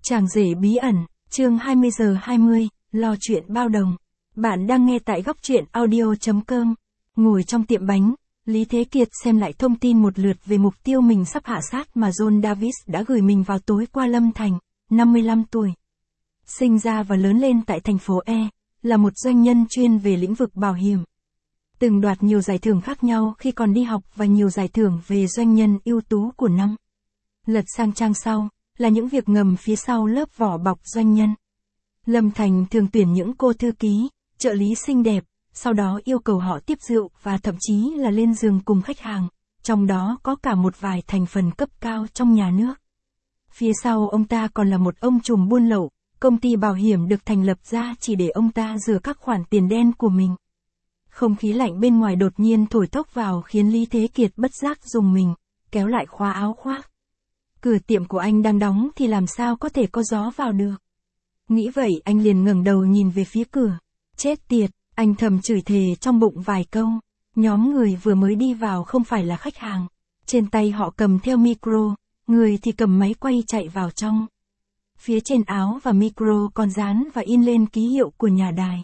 Chàng rể bí ẩn, chương 20:20, lo chuyện bao đồng. Bạn đang nghe tại góc truyện audio.com. Ngồi trong tiệm bánh, Lý Thế Kiệt xem lại thông tin một lượt về mục tiêu mình sắp hạ sát mà John Davis đã gửi mình vào tối qua. Lâm Thành, 55 tuổi. Sinh ra và lớn lên tại thành phố E, là một doanh nhân chuyên về lĩnh vực bảo hiểm. Từng đoạt nhiều giải thưởng khác nhau khi còn đi học và nhiều giải thưởng về doanh nhân ưu tú của năm. Lật sang trang sau, là những việc ngầm phía sau lớp vỏ bọc doanh nhân. Lâm Thành thường tuyển những cô thư ký, trợ lý xinh đẹp, sau đó yêu cầu họ tiếp rượu và thậm chí là lên giường cùng khách hàng, trong đó có cả một vài thành phần cấp cao trong nhà nước. Phía sau ông ta còn là một ông trùm buôn lậu, công ty bảo hiểm được thành lập ra chỉ để ông ta rửa các khoản tiền đen của mình. Không khí lạnh bên ngoài đột nhiên thổi thốc vào khiến Lý Thế Kiệt bất giác rùng mình, kéo lại khóa áo khoác. Cửa tiệm của anh đang đóng thì làm sao có thể có gió vào được. Nghĩ vậy anh liền ngẩng đầu nhìn về phía cửa. Chết tiệt, anh thầm chửi thề trong bụng vài câu. Nhóm người vừa mới đi vào không phải là khách hàng. Trên tay họ cầm theo micro, người thì cầm máy quay chạy vào trong. Phía trên áo và micro còn dán và in lên ký hiệu của nhà đài.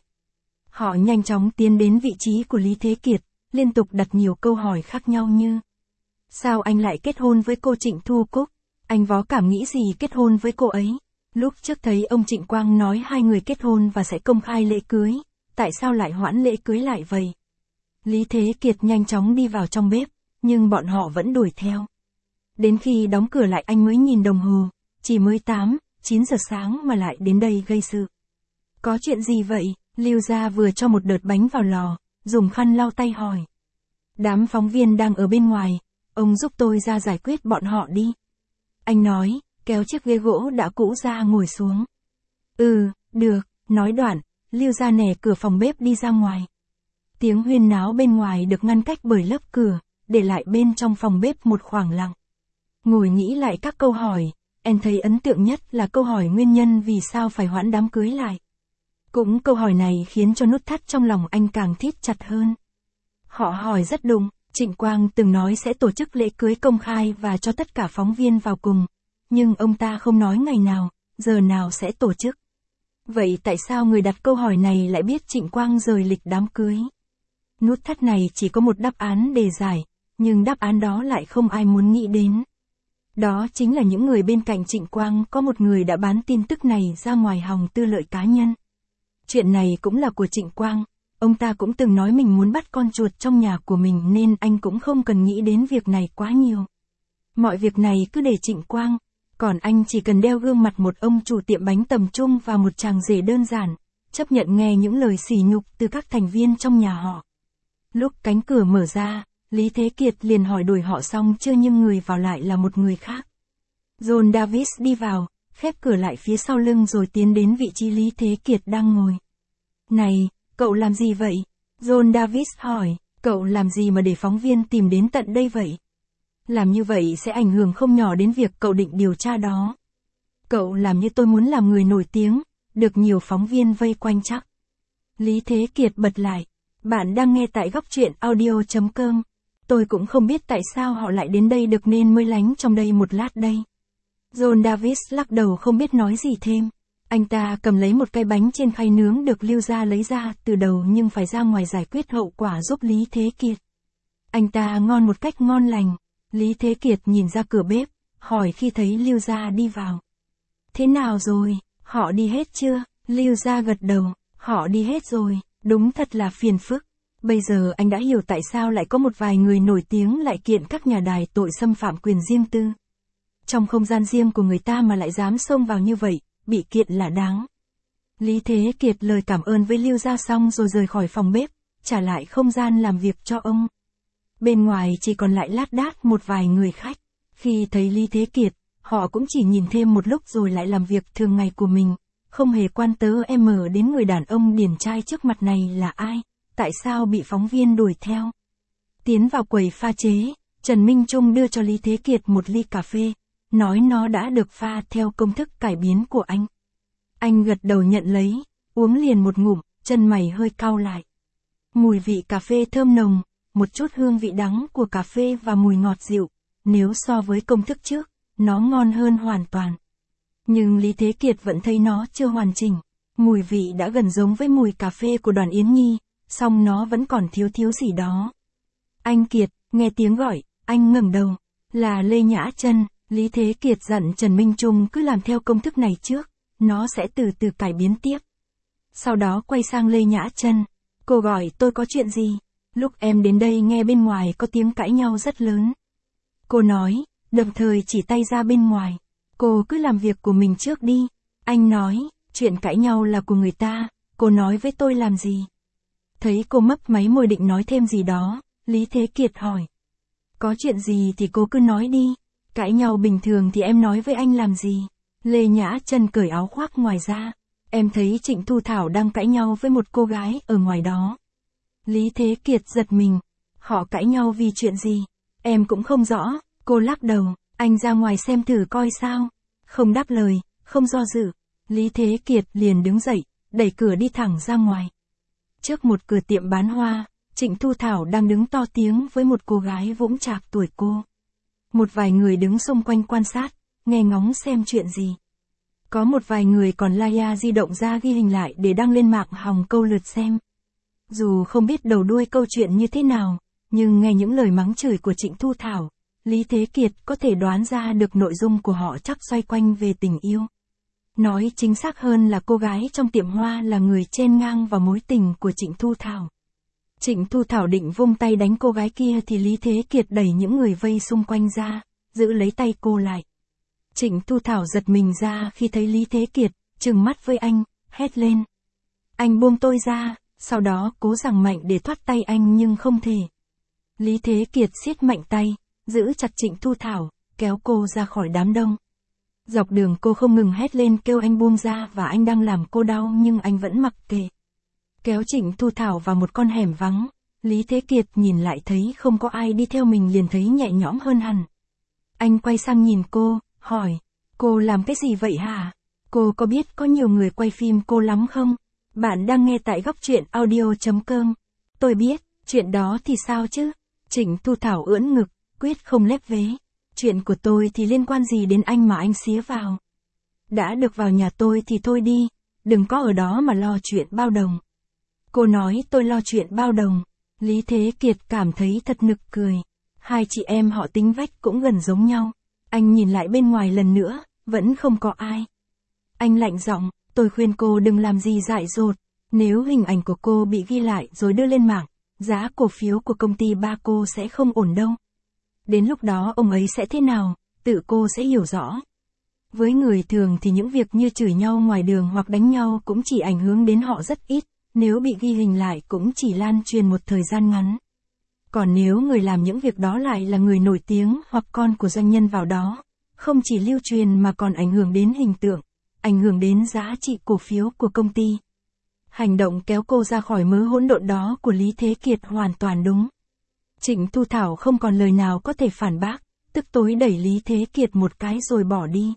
Họ nhanh chóng tiến đến vị trí của Lý Thế Kiệt, liên tục đặt nhiều câu hỏi khác nhau như: sao anh lại kết hôn với cô Trịnh Thu Cúc? Anh có cảm nghĩ gì kết hôn với cô ấy? Lúc trước thấy ông Trịnh Quang nói hai người kết hôn và sẽ công khai lễ cưới, tại sao lại hoãn lễ cưới lại vậy? Lý Thế Kiệt nhanh chóng đi vào trong bếp, nhưng bọn họ vẫn đuổi theo. Đến khi đóng cửa lại anh mới nhìn đồng hồ, chỉ mới 8-9 giờ sáng mà lại đến đây gây sự. Có chuyện gì vậy? Lưu Gia vừa cho một đợt bánh vào lò, dùng khăn lau tay hỏi. Đám phóng viên đang ở bên ngoài, ông giúp tôi ra giải quyết bọn họ đi. Anh nói, kéo chiếc ghế gỗ đã cũ ra ngồi xuống. Được, nói đoạn, Lưu Gia nẻ cửa phòng bếp đi ra ngoài. Tiếng huyên náo bên ngoài được ngăn cách bởi lớp cửa, để lại bên trong phòng bếp một khoảng lặng. Ngồi nghĩ lại các câu hỏi, anh thấy ấn tượng nhất là câu hỏi nguyên nhân vì sao phải hoãn đám cưới lại. Cũng câu hỏi này khiến cho nút thắt trong lòng anh càng thít chặt hơn. Họ hỏi rất đúng, Trịnh Quang từng nói sẽ tổ chức lễ cưới công khai và cho tất cả phóng viên vào cùng. Nhưng ông ta không nói ngày nào, giờ nào sẽ tổ chức. Vậy tại sao người đặt câu hỏi này lại biết Trịnh Quang rời lịch đám cưới? Nút thắt này chỉ có một đáp án để giải, nhưng đáp án đó lại không ai muốn nghĩ đến. Đó chính là những người bên cạnh Trịnh Quang có một người đã bán tin tức này ra ngoài hòng tư lợi cá nhân. Chuyện này cũng là của Trịnh Quang, ông ta cũng từng nói mình muốn bắt con chuột trong nhà của mình nên anh cũng không cần nghĩ đến việc này quá nhiều. Mọi việc này cứ để Trịnh Quang, còn anh chỉ cần đeo gương mặt một ông chủ tiệm bánh tầm trung và một chàng rể đơn giản, chấp nhận nghe những lời sỉ nhục từ các thành viên trong nhà họ. Lúc cánh cửa mở ra, Lý Thế Kiệt liền hỏi đuổi họ xong chưa nhưng người vào lại là một người khác. John Davis đi vào, khép cửa lại phía sau lưng rồi tiến đến vị trí Lý Thế Kiệt đang ngồi. Này, cậu làm gì vậy? John Davis hỏi, cậu làm gì mà để phóng viên tìm đến tận đây vậy? Làm như vậy sẽ ảnh hưởng không nhỏ đến việc cậu định điều tra đó. Cậu làm như tôi muốn làm người nổi tiếng, được nhiều phóng viên vây quanh chắc. Lý Thế Kiệt bật lại, bạn đang nghe tại góc truyện audio.com. Tôi cũng không biết tại sao họ lại đến đây được nên mới lánh trong đây một lát đây. John Davis lắc đầu không biết nói gì thêm. Anh ta cầm lấy một cái bánh trên khay nướng được Lưu Gia lấy ra từ đầu nhưng phải ra ngoài giải quyết hậu quả giúp Lý Thế Kiệt. Anh ta ngon một cách ngon lành. Lý Thế Kiệt nhìn ra cửa bếp, hỏi khi thấy Lưu Gia đi vào. Thế nào rồi, họ đi hết chưa? Lưu Gia gật đầu, họ đi hết rồi, đúng thật là phiền phức. Bây giờ anh đã hiểu tại sao lại có một vài người nổi tiếng lại kiện các nhà đài tội xâm phạm quyền riêng tư. Trong không gian riêng của người ta mà lại dám xông vào như vậy, bị kiện là đáng. Lý Thế Kiệt lời cảm ơn với Lưu Gia xong rồi rời khỏi phòng bếp, trả lại không gian làm việc cho ông. Bên ngoài chỉ còn lại lác đác một vài người khách. Khi thấy Lý Thế Kiệt, họ cũng chỉ nhìn thêm một lúc rồi lại làm việc thường ngày của mình, không hề quan tâm đến người đàn ông điển trai trước mặt này là ai, tại sao bị phóng viên đuổi theo. Tiến vào quầy pha chế, Trần Minh Trung đưa cho Lý Thế Kiệt một ly cà phê, nói nó đã được pha theo công thức cải biến của anh. Anh gật đầu nhận lấy, uống liền một ngụm, chân mày hơi cau lại. Mùi vị cà phê thơm nồng, một chút hương vị đắng của cà phê và mùi ngọt dịu, nếu so với công thức trước, nó ngon hơn hoàn toàn. Nhưng Lý Thế Kiệt vẫn thấy nó chưa hoàn chỉnh. Mùi vị đã gần giống với mùi cà phê của Đoàn Yến Nhi, song nó vẫn còn thiếu gì đó. Anh Kiệt, nghe tiếng gọi, anh ngẩng đầu. Là Lê Nhã Trân. Lý Thế Kiệt dặn Trần Minh Trung cứ làm theo công thức này trước, nó sẽ từ từ cải biến tiếp. Sau đó quay sang Lê Nhã Trân. Cô gọi tôi có chuyện gì? Lúc em đến đây nghe bên ngoài có tiếng cãi nhau rất lớn. Cô nói, đồng thời chỉ tay ra bên ngoài. Cô cứ làm việc của mình trước đi. Anh nói, chuyện cãi nhau là của người ta, cô nói với tôi làm gì? Thấy cô mấp máy môi định nói thêm gì đó, Lý Thế Kiệt hỏi. Có chuyện gì thì cô cứ nói đi. Cãi nhau bình thường thì em nói với anh làm gì? Lê Nhã Trân cởi áo khoác ngoài ra. Em thấy Trịnh Thu Thảo đang cãi nhau với một cô gái ở ngoài đó. Lý Thế Kiệt giật mình. Họ cãi nhau vì chuyện gì? Em cũng không rõ. Cô lắc đầu. Anh ra ngoài xem thử coi sao. Không đáp lời, không do dự. Lý Thế Kiệt liền đứng dậy, đẩy cửa đi thẳng ra ngoài. Trước một cửa tiệm bán hoa, Trịnh Thu Thảo đang đứng to tiếng với một cô gái vỗng chạc tuổi cô. Một vài người đứng xung quanh quan sát, nghe ngóng xem chuyện gì. Có một vài người còn laya di động ra ghi hình lại để đăng lên mạng hòng câu lượt xem. Dù không biết đầu đuôi câu chuyện như thế nào, nhưng nghe những lời mắng chửi của Trịnh Thu Thảo, Lý Thế Kiệt có thể đoán ra được nội dung của họ chắc xoay quanh về tình yêu. Nói chính xác hơn là cô gái trong tiệm hoa là người chen ngang vào mối tình của Trịnh Thu Thảo. Trịnh Thu Thảo định vung tay đánh cô gái kia thì Lý Thế Kiệt đẩy những người vây xung quanh ra, giữ lấy tay cô lại. Trịnh Thu Thảo giật mình ra khi thấy Lý Thế Kiệt, trừng mắt với anh, hét lên. Anh buông tôi ra, sau đó cố giằng mạnh để thoát tay anh nhưng không thể. Lý Thế Kiệt siết mạnh tay, giữ chặt Trịnh Thu Thảo, kéo cô ra khỏi đám đông. Dọc đường cô không ngừng hét lên kêu anh buông ra và anh đang làm cô đau nhưng anh vẫn mặc kệ. Kéo Trịnh Thu Thảo vào một con hẻm vắng, Lý Thế Kiệt nhìn lại thấy không có ai đi theo mình liền thấy nhẹ nhõm hơn hẳn. Anh quay sang nhìn cô, hỏi, cô làm cái gì vậy hả? Cô có biết có nhiều người quay phim cô lắm không? Bạn đang nghe tại góc truyện audio.com. Tôi biết, chuyện đó thì sao chứ? Trịnh Thu Thảo ưỡn ngực, quyết không lép vế. Chuyện của tôi thì liên quan gì đến anh mà anh xía vào? Đã được vào nhà tôi thì thôi đi, đừng có ở đó mà lo chuyện bao đồng. Cô nói tôi lo chuyện bao đồng. Lý Thế Kiệt cảm thấy thật nực cười. Hai chị em họ tính vách cũng gần giống nhau. Anh nhìn lại bên ngoài lần nữa, vẫn không có ai. Anh lạnh giọng, tôi khuyên cô đừng làm gì dại dột. Nếu hình ảnh của cô bị ghi lại rồi đưa lên mạng, giá cổ phiếu của công ty ba cô sẽ không ổn đâu. Đến lúc đó ông ấy sẽ thế nào, tự cô sẽ hiểu rõ. Với người thường thì những việc như chửi nhau ngoài đường hoặc đánh nhau cũng chỉ ảnh hưởng đến họ rất ít, nếu bị ghi hình lại cũng chỉ lan truyền một thời gian ngắn. Còn nếu người làm những việc đó lại là người nổi tiếng hoặc con của doanh nhân vào đó, không chỉ lưu truyền mà còn ảnh hưởng đến hình tượng, ảnh hưởng đến giá trị cổ phiếu của công ty. Hành động kéo cô ra khỏi mớ hỗn độn đó của Lý Thế Kiệt hoàn toàn đúng. Trịnh Thu Thảo không còn lời nào có thể phản bác, tức tối đẩy Lý Thế Kiệt một cái rồi bỏ đi.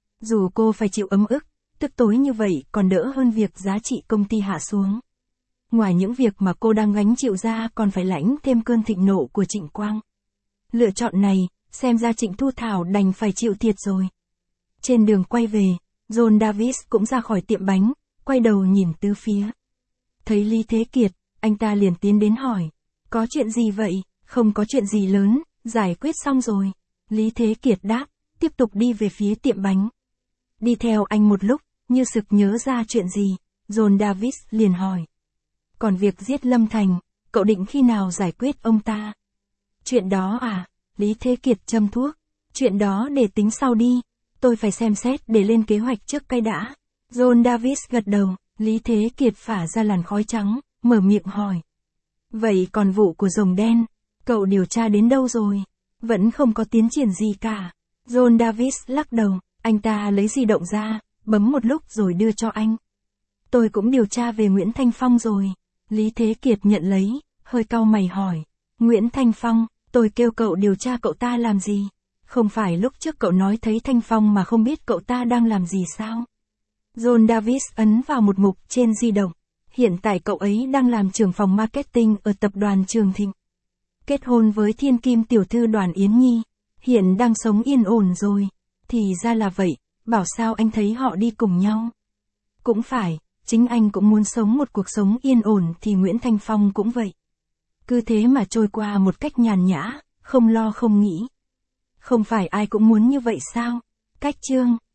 Dù cô phải chịu ấm ức, tức tối như vậy còn đỡ hơn việc giá trị công ty hạ xuống. Ngoài những việc mà cô đang gánh chịu ra còn phải lãnh thêm cơn thịnh nộ của Trịnh Quang. Lựa chọn này, xem ra Trịnh Thu Thảo đành phải chịu thiệt rồi. Trên đường quay về, John Davis cũng ra khỏi tiệm bánh, quay đầu nhìn tứ phía. Thấy Lý Thế Kiệt, anh ta liền tiến đến hỏi. Có chuyện gì vậy? Không có chuyện gì lớn, giải quyết xong rồi. Lý Thế Kiệt đáp, tiếp tục đi về phía tiệm bánh. Đi theo anh một lúc, như sực nhớ ra chuyện gì, John Davis liền hỏi. Còn việc giết Lâm Thành, cậu định khi nào giải quyết ông ta? Chuyện đó à? Lý Thế Kiệt châm thuốc. Chuyện đó để tính sau đi, tôi phải xem xét để lên kế hoạch trước cái đã. John Davis gật đầu, Lý Thế Kiệt phả ra làn khói trắng, mở miệng hỏi. Vậy còn vụ của rồng đen, cậu điều tra đến đâu rồi? Vẫn không có tiến triển gì cả. John Davis lắc đầu, anh ta lấy di động ra, bấm một lúc rồi đưa cho anh. Tôi cũng điều tra về Nguyễn Thanh Phong rồi. Lý Thế Kiệt nhận lấy, hơi cau mày hỏi. Nguyễn Thanh Phong, tôi kêu cậu điều tra cậu ta làm gì? Không phải lúc trước cậu nói thấy Thanh Phong mà không biết cậu ta đang làm gì sao? John Davis ấn vào một mục trên di động. Hiện tại cậu ấy đang làm trưởng phòng marketing ở tập đoàn Trường Thịnh. Kết hôn với thiên kim tiểu thư Đoàn Yến Nhi. Hiện đang sống yên ổn rồi. Thì ra là vậy, Bảo sao anh thấy họ đi cùng nhau. Cũng phải, chính anh cũng muốn sống một cuộc sống yên ổn thì Nguyễn Thanh Phong cũng vậy. Cứ thế mà trôi qua một cách nhàn nhã, không lo không nghĩ. Không phải ai cũng muốn như vậy sao? Cách chương